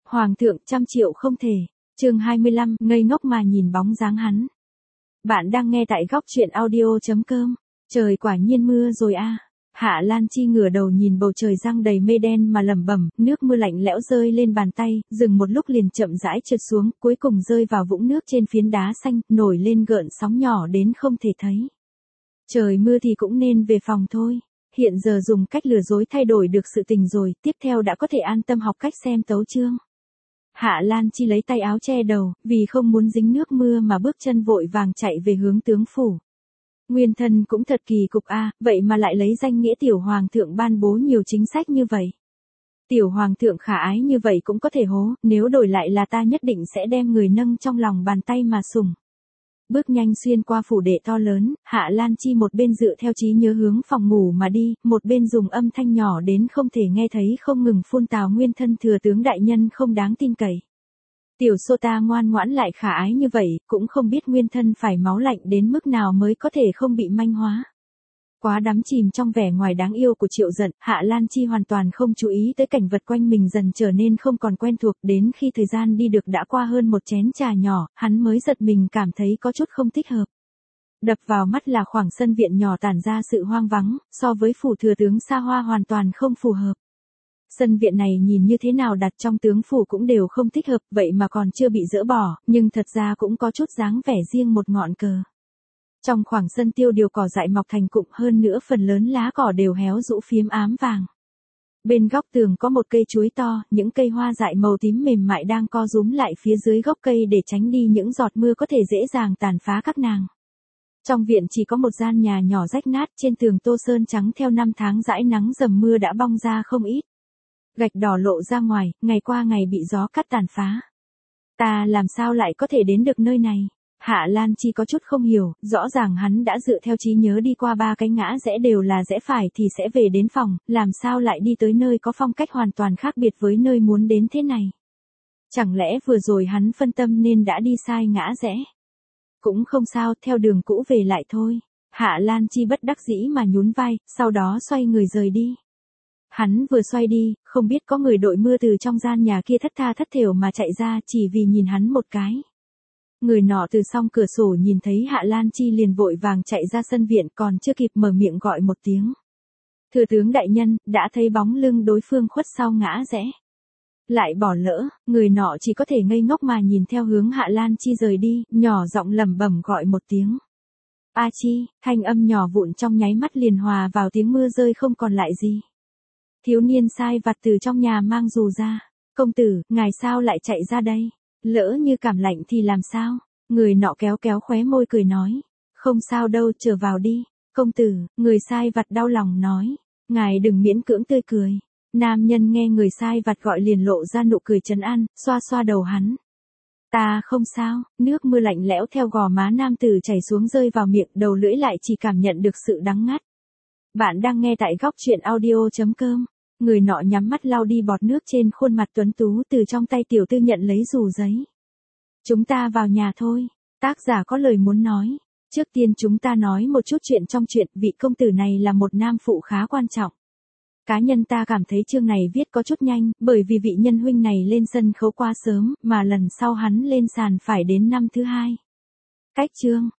Hoàng thượng 100 triệu không thể. Chương 25, ngây ngốc mà nhìn bóng dáng hắn. Bạn đang nghe tại góc truyện audio.com. Trời quả nhiên mưa rồi a. Hạ Lan Chi ngửa đầu nhìn bầu trời giăng đầy mây đen mà lẩm bẩm, nước mưa lạnh lẽo rơi lên bàn tay, dừng một lúc liền chậm rãi trượt xuống, cuối cùng rơi vào vũng nước trên phiến đá xanh, nổi lên gợn sóng nhỏ đến không thể thấy. Trời mưa thì cũng nên về phòng thôi. Hiện giờ dùng cách lừa dối thay đổi được sự tình rồi, tiếp theo đã có thể an tâm học cách xem tấu chương. Hạ Lan Chi lấy tay áo che đầu, vì không muốn dính nước mưa mà bước chân vội vàng chạy về hướng tướng phủ. Nguyên thân cũng thật kỳ cục a, vậy mà lại lấy danh nghĩa tiểu hoàng thượng ban bố nhiều chính sách như vậy. Tiểu hoàng thượng khả ái như vậy cũng có thể hố, nếu đổi lại là ta nhất định sẽ đem người nâng trong lòng bàn tay mà sủng. Bước nhanh xuyên qua phủ đệ to lớn, Hạ Lan Chi một bên dựa theo trí nhớ hướng phòng ngủ mà đi, một bên dùng âm thanh nhỏ đến không thể nghe thấy không ngừng phun tào nguyên thân thừa tướng đại nhân không đáng tin cậy. Tiểu sô ta ngoan ngoãn lại khả ái như vậy, cũng không biết nguyên thân phải máu lạnh đến mức nào mới có thể không bị manh hóa. Quá đắm chìm trong vẻ ngoài đáng yêu của Triệu Dận, Hạ Lan Chi hoàn toàn không chú ý tới cảnh vật quanh mình dần trở nên không còn quen thuộc, đến khi thời gian đi được đã qua hơn một chén trà nhỏ, hắn mới giật mình cảm thấy có chút không thích hợp. Đập vào mắt là khoảng sân viện nhỏ tản ra sự hoang vắng, so với phủ thừa tướng xa hoa hoàn toàn không phù hợp. Sân viện này nhìn như thế nào đặt trong tướng phủ cũng đều không thích hợp, vậy mà còn chưa bị dỡ bỏ, nhưng thật ra cũng có chút dáng vẻ riêng một ngọn cờ. Trong khoảng sân tiêu điều cỏ dại mọc thành cụm, hơn nữa phần lớn lá cỏ đều héo rũ phiếm ám vàng. Bên góc tường có một cây chuối to, những cây hoa dại màu tím mềm mại đang co rúm lại phía dưới gốc cây để tránh đi những giọt mưa có thể dễ dàng tàn phá các nàng. Trong viện chỉ có một gian nhà nhỏ rách nát, trên tường tô sơn trắng theo năm tháng dãi nắng dầm mưa đã bong ra không ít. Gạch đỏ lộ ra ngoài, ngày qua ngày bị gió cắt tàn phá. Ta làm sao lại có thể đến được nơi này? Hạ Lan Chi có chút không hiểu, rõ ràng hắn đã dựa theo trí nhớ đi qua 3 cái ngã rẽ đều là rẽ phải thì sẽ về đến phòng, làm sao lại đi tới nơi có phong cách hoàn toàn khác biệt với nơi muốn đến thế này? Chẳng lẽ vừa rồi hắn phân tâm nên đã đi sai ngã rẽ? Cũng không sao, theo đường cũ về lại thôi. Hạ Lan Chi bất đắc dĩ mà nhún vai, sau đó xoay người rời đi. Hắn vừa xoay đi, không biết có người đội mưa từ trong gian nhà kia thất tha thất thểu mà chạy ra chỉ vì nhìn hắn một cái. Người nọ từ song cửa sổ nhìn thấy Hạ Lan Chi liền vội vàng chạy ra sân viện, còn chưa kịp mở miệng gọi một tiếng. Thừa tướng đại nhân, đã thấy bóng lưng đối phương khuất sau ngã rẽ. Lại bỏ lỡ, người nọ chỉ có thể ngây ngốc mà nhìn theo hướng Hạ Lan Chi rời đi, nhỏ giọng lẩm bẩm gọi một tiếng. A Chi, thanh âm nhỏ vụn trong nháy mắt liền hòa vào tiếng mưa rơi không còn lại gì. Thiếu niên sai vặt từ trong nhà mang dù ra. Công tử, ngài sao lại chạy ra đây? Lỡ như cảm lạnh thì làm sao? Người nọ kéo kéo khóe môi cười nói. Không sao đâu, trở vào đi. Công tử, người sai vặt đau lòng nói. Ngài đừng miễn cưỡng tươi cười. Nam nhân nghe người sai vặt gọi liền lộ ra nụ cười trấn an, xoa xoa đầu hắn. Ta không sao, nước mưa lạnh lẽo theo gò má nam tử chảy xuống rơi vào miệng, đầu lưỡi lại chỉ cảm nhận được sự đắng ngắt. Bạn đang nghe tại góc truyện audio.com. Người nọ nhắm mắt lau đi bọt nước trên khuôn mặt tuấn tú, từ trong tay tiểu tư nhận lấy dù giấy. Chúng ta vào nhà thôi. Tác giả có lời muốn nói. Trước tiên chúng ta nói một chút chuyện trong chuyện, vị công tử này là một nam phụ khá quan trọng. Cá nhân ta cảm thấy chương này viết có chút nhanh, bởi vì vị nhân huynh này lên sân khấu quá sớm, mà lần sau hắn lên sàn phải đến năm thứ 2. Cách chương,